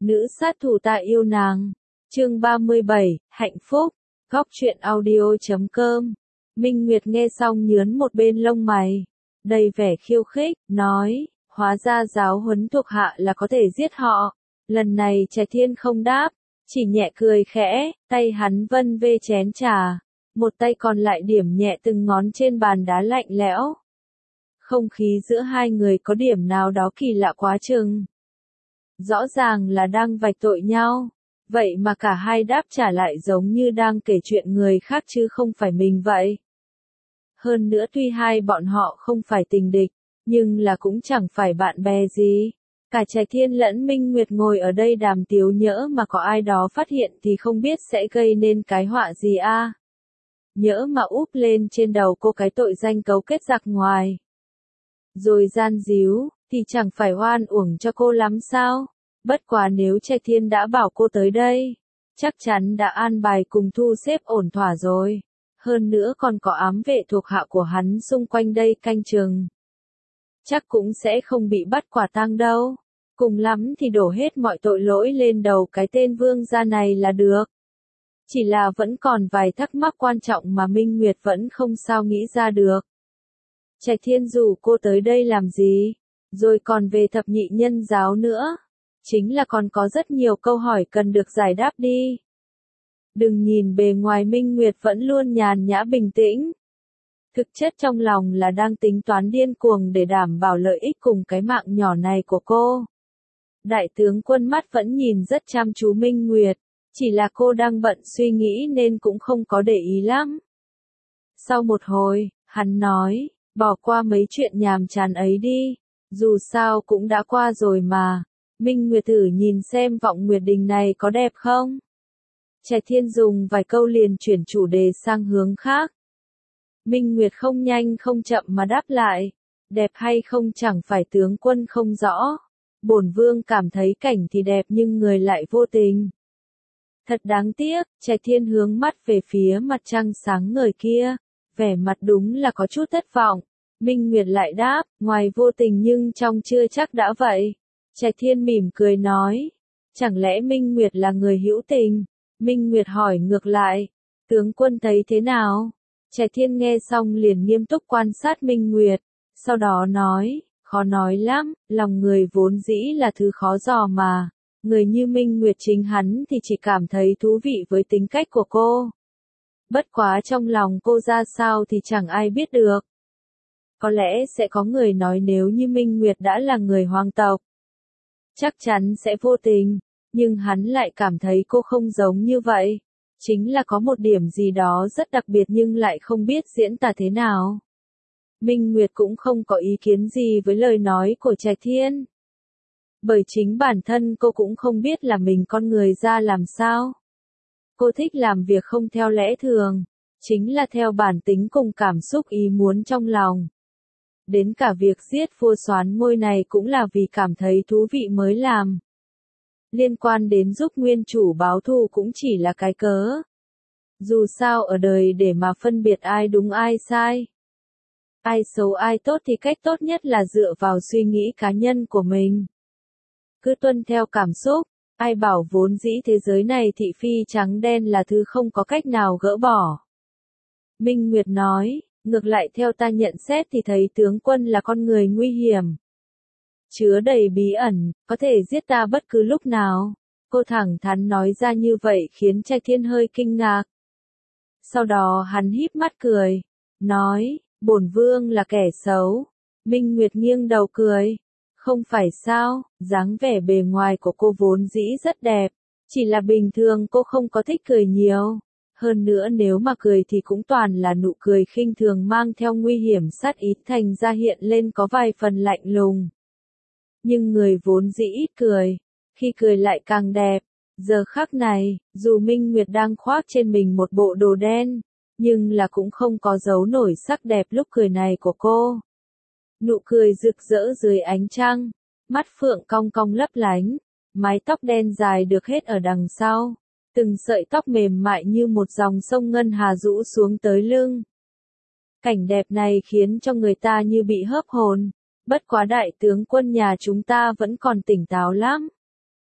Nữ sát thủ ta yêu nàng. Chương 37, hạnh phúc. Góc truyện audio.com. Minh Nguyệt nghe xong nhướn một bên lông mày, đầy vẻ khiêu khích, nói, hóa ra giáo huấn thuộc hạ là có thể giết họ. Lần này Trạch Thiên không đáp, chỉ nhẹ cười khẽ, tay hắn vân vê chén trà, một tay còn lại điểm nhẹ từng ngón trên bàn đá lạnh lẽo. Không khí giữa hai người có điểm nào đó kỳ lạ quá chừng. Rõ ràng là đang vạch tội nhau, vậy mà cả hai đáp trả lại giống như đang kể chuyện người khác chứ không phải mình vậy. Hơn nữa tuy hai bọn họ không phải tình địch, nhưng là cũng chẳng phải bạn bè gì. Cả Trạch Thiên lẫn Minh Nguyệt ngồi ở đây đàm tiếu nhỡ mà có ai đó phát hiện thì không biết sẽ gây nên cái họa gì a. Nhỡ mà úp lên trên đầu cô cái tội danh cấu kết giặc ngoài, rồi gian díu, thì chẳng phải oan uổng cho cô lắm sao? Bất quá nếu Trạch Thiên đã bảo cô tới đây, chắc chắn đã an bài cùng thu xếp ổn thỏa rồi. Hơn nữa còn có ám vệ thuộc hạ của hắn xung quanh đây canh chừng. Chắc cũng sẽ không bị bắt quả tang đâu. Cùng lắm thì đổ hết mọi tội lỗi lên đầu cái tên vương gia này là được. Chỉ là vẫn còn vài thắc mắc quan trọng mà Minh Nguyệt vẫn không sao nghĩ ra được. Trạch Thiên rủ cô tới đây làm gì? Rồi còn về thập nhị nhân giáo nữa. Chính là còn có rất nhiều câu hỏi cần được giải đáp đi. Đừng nhìn bề ngoài Minh Nguyệt vẫn luôn nhàn nhã bình tĩnh. Thực chất trong lòng là đang tính toán điên cuồng để đảm bảo lợi ích cùng cái mạng nhỏ này của cô. Đại tướng Quân mắt vẫn nhìn rất chăm chú Minh Nguyệt, chỉ là cô đang bận suy nghĩ nên cũng không có để ý lắm. Sau một hồi, hắn nói, bỏ qua mấy chuyện nhàm chán ấy đi, dù sao cũng đã qua rồi mà. Minh Nguyệt thử nhìn xem Vọng Nguyệt Đình này có đẹp không? Trạch Thiên dùng vài câu liền chuyển chủ đề sang hướng khác. Minh Nguyệt không nhanh không chậm mà đáp lại, đẹp hay không chẳng phải tướng quân không rõ. Bổn vương cảm thấy cảnh thì đẹp nhưng người lại vô tình. Thật đáng tiếc. Trạch Thiên hướng mắt về phía mặt trăng sáng ngời kia, vẻ mặt đúng là có chút thất vọng. Minh Nguyệt lại đáp, ngoài vô tình nhưng trong chưa chắc đã vậy. Trạch Thiên mỉm cười nói, chẳng lẽ Minh Nguyệt là người hữu tình? Minh Nguyệt hỏi ngược lại, tướng quân thấy thế nào? Trạch Thiên nghe xong liền nghiêm túc quan sát Minh Nguyệt, sau đó nói, khó nói lắm, lòng người vốn dĩ là thứ khó dò mà. Người như Minh Nguyệt chính hắn thì chỉ cảm thấy thú vị với tính cách của cô. Bất quá trong lòng cô ra sao thì chẳng ai biết được. Có lẽ sẽ có người nói nếu như Minh Nguyệt đã là người hoàng tộc, chắc chắn sẽ vô tình, nhưng hắn lại cảm thấy cô không giống như vậy. Chính là có một điểm gì đó rất đặc biệt nhưng lại không biết diễn tả thế nào. Minh Nguyệt cũng không có ý kiến gì với lời nói của Trạch Thiên. Bởi chính bản thân cô cũng không biết là mình con người ra làm sao. Cô thích làm việc không theo lẽ thường, chính là theo bản tính cùng cảm xúc ý muốn trong lòng. Đến cả việc giết vua Soán Ngôi này cũng là vì cảm thấy thú vị mới làm. Liên quan đến giúp nguyên chủ báo thù cũng chỉ là cái cớ. Dù sao ở đời để mà phân biệt ai đúng ai sai, ai xấu ai tốt thì cách tốt nhất là dựa vào suy nghĩ cá nhân của mình. Cứ tuân theo cảm xúc, ai bảo vốn dĩ thế giới này thị phi trắng đen là thứ không có cách nào gỡ bỏ. Minh Nguyệt nói, ngược lại theo ta nhận xét thì thấy tướng quân là con người nguy hiểm, chứa đầy bí ẩn, có thể giết ta bất cứ lúc nào. Cô thẳng thắn nói ra như vậy khiến Trạch Thiên hơi kinh ngạc. Sau đó hắn híp mắt cười, nói, bổn vương là kẻ xấu. Minh Nguyệt nghiêng đầu cười, không phải sao, dáng vẻ bề ngoài của cô vốn dĩ rất đẹp, chỉ là bình thường cô không có thích cười nhiều. Hơn nữa nếu mà cười thì cũng toàn là nụ cười khinh thường mang theo nguy hiểm sát ý, thành ra hiện lên có vài phần lạnh lùng. Nhưng người vốn dĩ ít cười, khi cười lại càng đẹp. Giờ khắc này, dù Minh Nguyệt đang khoác trên mình một bộ đồ đen, nhưng là cũng không có giấu nổi sắc đẹp lúc cười này của cô. Nụ cười rực rỡ dưới ánh trăng, mắt phượng cong cong lấp lánh, mái tóc đen dài được hết ở đằng sau, từng sợi tóc mềm mại như một dòng sông ngân hà rũ xuống tới lưng. Cảnh đẹp này khiến cho người ta như bị hớp hồn, bất quá đại tướng quân nhà chúng ta vẫn còn tỉnh táo lắm.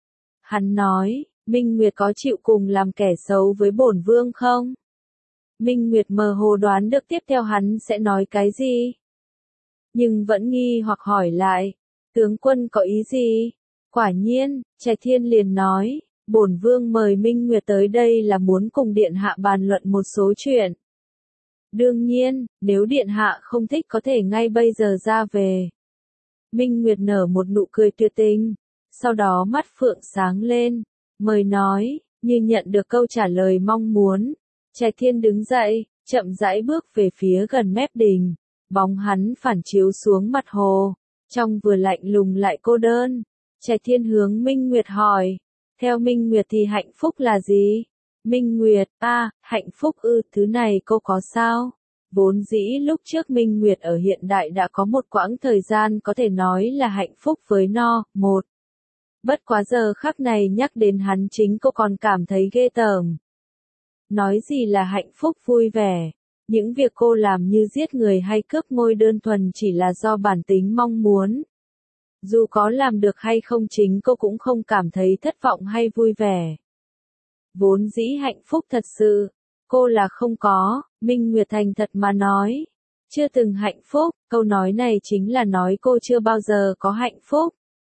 Hắn nói, Minh Nguyệt có chịu cùng làm kẻ xấu với bổn vương không? Minh Nguyệt mơ hồ đoán được tiếp theo hắn sẽ nói cái gì. Nhưng vẫn nghi hoặc hỏi lại, tướng quân có ý gì? Quả nhiên, Trạch Thiên liền nói, bổn vương mời Minh Nguyệt tới đây là muốn cùng điện hạ bàn luận một số chuyện. Đương nhiên, nếu điện hạ không thích có thể ngay bây giờ ra về. Minh Nguyệt nở một nụ cười tuyệt tình, sau đó mắt phượng sáng lên, mời nói, như nhận được câu trả lời mong muốn. Trạch Thiên đứng dậy, chậm rãi bước về phía gần mép đình, bóng hắn phản chiếu xuống mặt hồ, trong vừa lạnh lùng lại cô đơn. Trạch Thiên hướng Minh Nguyệt hỏi, theo Minh Nguyệt thì hạnh phúc là gì? Minh Nguyệt, hạnh phúc thứ này cô có sao? Vốn dĩ lúc trước Minh Nguyệt ở hiện đại đã có một quãng thời gian có thể nói là hạnh phúc với một. Bất quá giờ khắc này nhắc đến hắn chính cô còn cảm thấy ghê tởm. Nói gì là hạnh phúc vui vẻ, những việc cô làm như giết người hay cướp ngôi đơn thuần chỉ là do bản tính mong muốn. Dù có làm được hay không chính cô cũng không cảm thấy thất vọng hay vui vẻ. Vốn dĩ hạnh phúc thật sự, cô là không có, Minh Nguyệt thành thật mà nói. Chưa từng hạnh phúc, câu nói này chính là nói cô chưa bao giờ có hạnh phúc.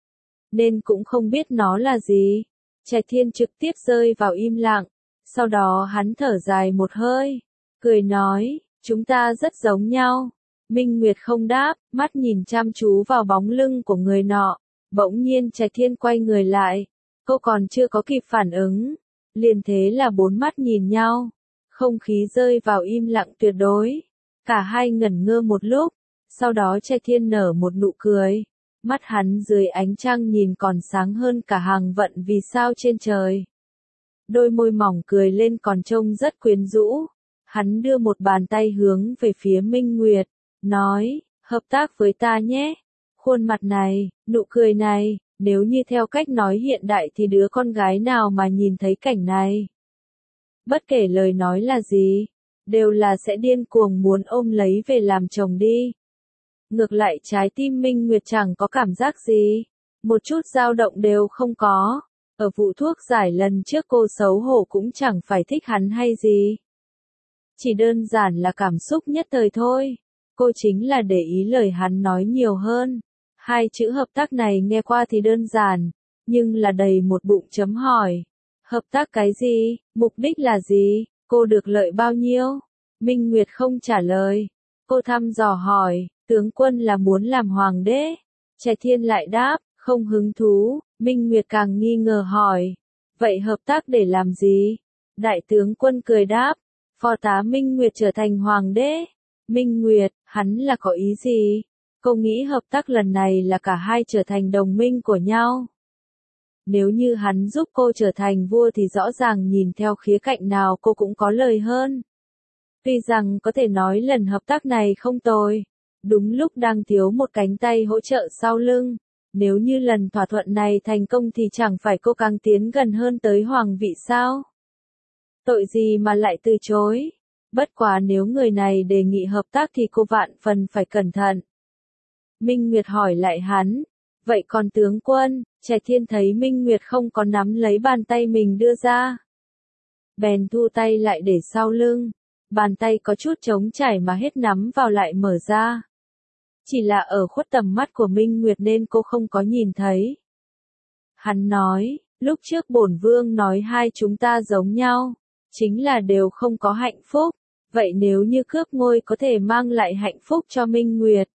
Nên cũng không biết nó là gì. Trạch Thiên trực tiếp rơi vào im lặng, sau đó hắn thở dài một hơi, cười nói, chúng ta rất giống nhau. Minh Nguyệt không đáp, mắt nhìn chăm chú vào bóng lưng của người nọ, bỗng nhiên Trạch Thiên quay người lại, cô còn chưa có kịp phản ứng, liền thế là bốn mắt nhìn nhau, không khí rơi vào im lặng tuyệt đối, cả hai ngẩn ngơ một lúc, sau đó Trạch Thiên nở một nụ cười, mắt hắn dưới ánh trăng nhìn còn sáng hơn cả hàng vận vì sao trên trời. Đôi môi mỏng cười lên còn trông rất quyến rũ, hắn đưa một bàn tay hướng về phía Minh Nguyệt, nói, hợp tác với ta nhé. Khuôn mặt này, nụ cười này, nếu như theo cách nói hiện đại thì đứa con gái nào mà nhìn thấy cảnh này. Bất kể lời nói là gì, đều là sẽ điên cuồng muốn ôm lấy về làm chồng đi. Ngược lại trái tim Minh Nguyệt chẳng có cảm giác gì, một chút dao động đều không có. Ở vụ thuốc giải lần trước cô xấu hổ cũng chẳng phải thích hắn hay gì. Chỉ đơn giản là cảm xúc nhất thời thôi. Cô chính là để ý lời hắn nói nhiều hơn. Hai chữ hợp tác này nghe qua thì đơn giản, nhưng là đầy một bụng chấm hỏi. Hợp tác cái gì? Mục đích là gì? Cô được lợi bao nhiêu? Minh Nguyệt không trả lời. Cô thăm dò hỏi, tướng quân là muốn làm hoàng đế? Trạch Thiên lại đáp, không hứng thú. Minh Nguyệt càng nghi ngờ hỏi, vậy hợp tác để làm gì? Đại tướng quân cười đáp, phò tá Minh Nguyệt trở thành hoàng đế. Minh Nguyệt, hắn là có ý gì? Cô nghĩ hợp tác lần này là cả hai trở thành đồng minh của nhau. Nếu như hắn giúp cô trở thành vua thì rõ ràng nhìn theo khía cạnh nào cô cũng có lời hơn. Tuy rằng có thể nói lần hợp tác này không tồi, đúng lúc đang thiếu một cánh tay hỗ trợ sau lưng. Nếu như lần thỏa thuận này thành công thì chẳng phải cô càng tiến gần hơn tới hoàng vị sao? Tội gì mà lại từ chối? Bất quá nếu người này đề nghị hợp tác thì cô vạn phần phải cẩn thận. Minh Nguyệt hỏi lại hắn, vậy còn tướng quân? Trạch Thiên thấy Minh Nguyệt không có nắm lấy bàn tay mình đưa ra, bèn thu tay lại để sau lưng, bàn tay có chút trống trải mà hết nắm vào lại mở ra. Chỉ là ở khuất tầm mắt của Minh Nguyệt nên cô không có nhìn thấy. Hắn nói, lúc trước bổn vương nói hai chúng ta giống nhau, chính là đều không có hạnh phúc, vậy nếu như cướp ngôi có thể mang lại hạnh phúc cho Minh Nguyệt.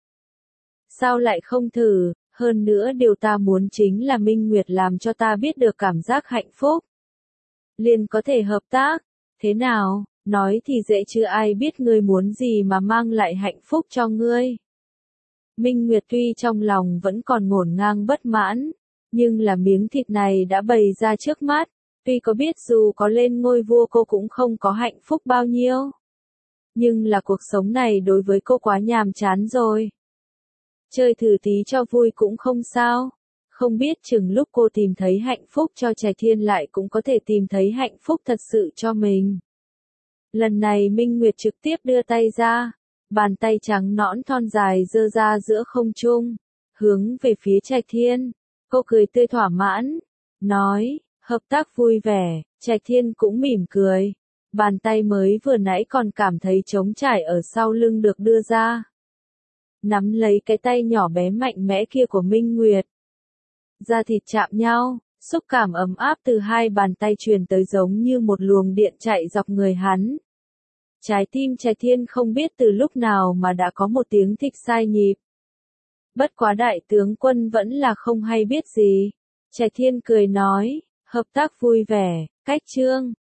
Sao lại không thử, hơn nữa điều ta muốn chính là Minh Nguyệt làm cho ta biết được cảm giác hạnh phúc. Liền có thể hợp tác, thế nào, nói thì dễ chứ ai biết ngươi muốn gì mà mang lại hạnh phúc cho ngươi. Minh Nguyệt tuy trong lòng vẫn còn ngổn ngang bất mãn, nhưng là miếng thịt này đã bày ra trước mắt, tuy có biết dù có lên ngôi vua cô cũng không có hạnh phúc bao nhiêu. Nhưng là cuộc sống này đối với cô quá nhàm chán rồi. Chơi thử tí cho vui cũng không sao, không biết chừng lúc cô tìm thấy hạnh phúc cho Trạch Thiên lại cũng có thể tìm thấy hạnh phúc thật sự cho mình. Lần này Minh Nguyệt trực tiếp đưa tay ra. Bàn tay trắng nõn thon dài giơ ra giữa không trung, hướng về phía Trạch Thiên. Cô cười tươi thỏa mãn, nói, Hợp tác vui vẻ, Trạch Thiên cũng mỉm cười. Bàn tay mới vừa nãy còn cảm thấy trống trải ở sau lưng được đưa ra. Nắm lấy cái tay nhỏ bé mạnh mẽ kia của Minh Nguyệt. Da thịt chạm nhau, xúc cảm ấm áp từ hai bàn tay truyền tới giống như một luồng điện chạy dọc người hắn. Trái tim Trạch Thiên không biết từ lúc nào mà đã có một tiếng thịch sai nhịp. Bất quá đại tướng quân vẫn là không hay biết gì. Trạch Thiên cười nói, hợp tác vui vẻ, cách chương.